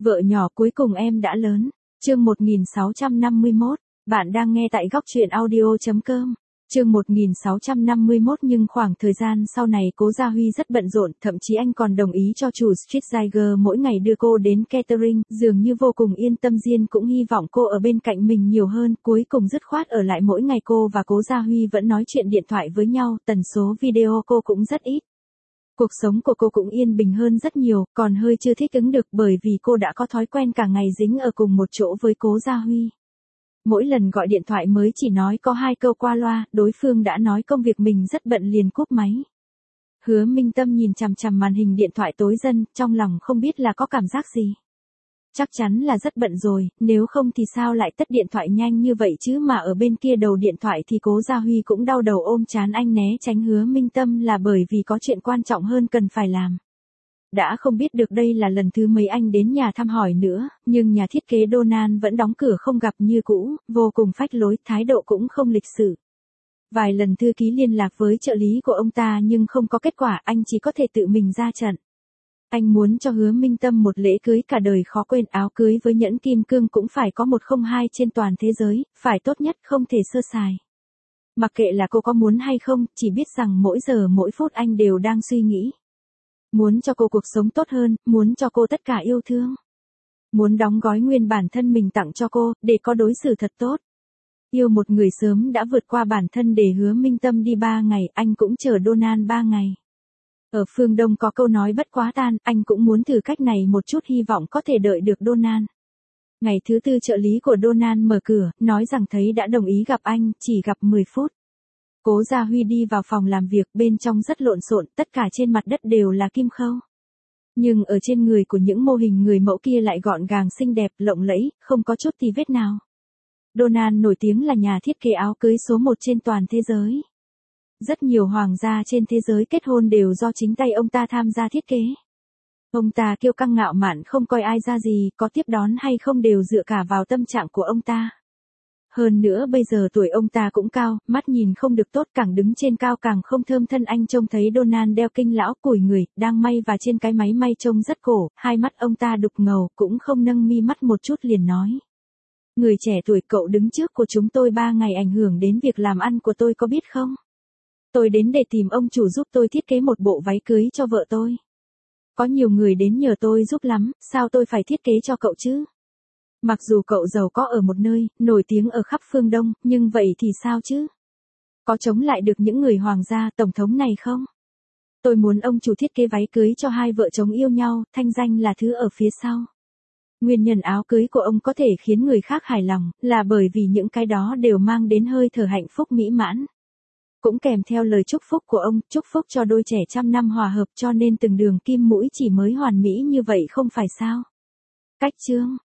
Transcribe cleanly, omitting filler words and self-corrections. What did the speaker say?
Vợ nhỏ cuối cùng em đã lớn. Chương 1651. Bạn đang nghe tại góc truyện audio.com. Chương 1651. Nhưng khoảng thời gian sau này Cố Gia Huy rất bận rộn, thậm chí anh còn đồng ý cho chủ Street Tiger mỗi ngày đưa cô đến catering, dường như vô cùng yên tâm. Diên cũng hy vọng cô ở bên cạnh mình nhiều hơn, cuối cùng dứt khoát ở lại mỗi ngày. Cô và Cố Gia Huy vẫn nói chuyện điện thoại với nhau, tần số video cô cũng rất ít. Cuộc sống của cô cũng yên bình hơn rất nhiều, còn hơi chưa thích ứng được bởi vì cô đã có thói quen cả ngày dính ở cùng một chỗ với Cố Gia Huy. Mỗi lần gọi điện thoại mới chỉ nói có 2 câu qua loa, đối phương đã nói công việc mình rất bận liền cúp máy. Hứa Minh Tâm nhìn chằm chằm màn hình điện thoại tối dân, trong lòng không biết là có cảm giác gì. Chắc chắn là rất bận rồi, nếu không thì sao lại tắt điện thoại nhanh như vậy chứ. Mà ở bên kia đầu điện thoại thì Cố Gia Huy cũng đau đầu ôm trán, anh né tránh Hứa Minh Tâm là bởi vì có chuyện quan trọng hơn cần phải làm. Đã không biết được đây là lần thứ mấy anh đến nhà thăm hỏi nữa, nhưng nhà thiết kế Donald vẫn đóng cửa không gặp như cũ, vô cùng phách lối, thái độ cũng không lịch sự. Vài lần thư ký liên lạc với trợ lý của ông ta nhưng không có kết quả, anh chỉ có thể tự mình ra trận. Anh muốn cho Hứa Minh Tâm một lễ cưới cả đời khó quên, áo cưới với nhẫn kim cương cũng phải có 102 trên toàn thế giới, phải tốt nhất, không thể sơ sài. Mặc kệ là cô có muốn hay không, chỉ biết rằng mỗi giờ mỗi phút anh đều đang suy nghĩ. Muốn cho cô cuộc sống tốt hơn, muốn cho cô tất cả yêu thương. Muốn đóng gói nguyên bản thân mình tặng cho cô, để có đối xử thật tốt. Yêu một người sớm đã vượt qua bản thân. Để Hứa Minh Tâm đi 3 ngày, anh cũng chờ Donald 3 ngày. Ở phương Đông có câu nói bất quá tan, anh cũng muốn thử cách này một chút, hy vọng có thể đợi được Donald. Ngày thứ 4 trợ lý của Donald mở cửa, nói rằng thấy đã đồng ý gặp anh, chỉ gặp 10 phút. Cố Gia Huy đi vào phòng làm việc, bên trong rất lộn xộn, tất cả trên mặt đất đều là kim khâu. Nhưng ở trên người của những mô hình người mẫu kia lại gọn gàng xinh đẹp, lộng lẫy, không có chút tì vết nào. Donald nổi tiếng là nhà thiết kế áo cưới số 1 trên toàn thế giới. Rất nhiều hoàng gia trên thế giới kết hôn đều do chính tay ông ta tham gia thiết kế. Ông ta kiêu căng ngạo mạn, không coi ai ra gì, có tiếp đón hay không đều dựa cả vào tâm trạng của ông ta. Hơn nữa bây giờ tuổi ông ta cũng cao, mắt nhìn không được tốt, càng đứng trên cao càng không thơm thân. Anh trông thấy Donald đeo kinh lão cùi người, đang may và trên cái máy may trông rất cổ, hai mắt ông ta đục ngầu, cũng không nâng mi mắt một chút liền nói. Người trẻ tuổi, cậu đứng trước của chúng tôi 3 ngày ảnh hưởng đến việc làm ăn của tôi có biết không? Tôi đến để tìm ông chủ giúp tôi thiết kế một bộ váy cưới cho vợ tôi. Có nhiều người đến nhờ tôi giúp lắm, sao tôi phải thiết kế cho cậu chứ? Mặc dù cậu giàu có ở một nơi, nổi tiếng ở khắp phương Đông, nhưng vậy thì sao chứ? Có chống lại được những người hoàng gia, tổng thống này không? Tôi muốn ông chủ thiết kế váy cưới cho hai vợ chồng yêu nhau, thanh danh là thứ ở phía sau. Nguyên nhân áo cưới của ông có thể khiến người khác hài lòng, là bởi vì những cái đó đều mang đến hơi thở hạnh phúc mỹ mãn. Cũng kèm theo lời chúc phúc của ông, chúc phúc cho đôi trẻ trăm năm hòa hợp, cho nên từng đường kim mũi chỉ mới hoàn mỹ như vậy không phải sao? Cách chương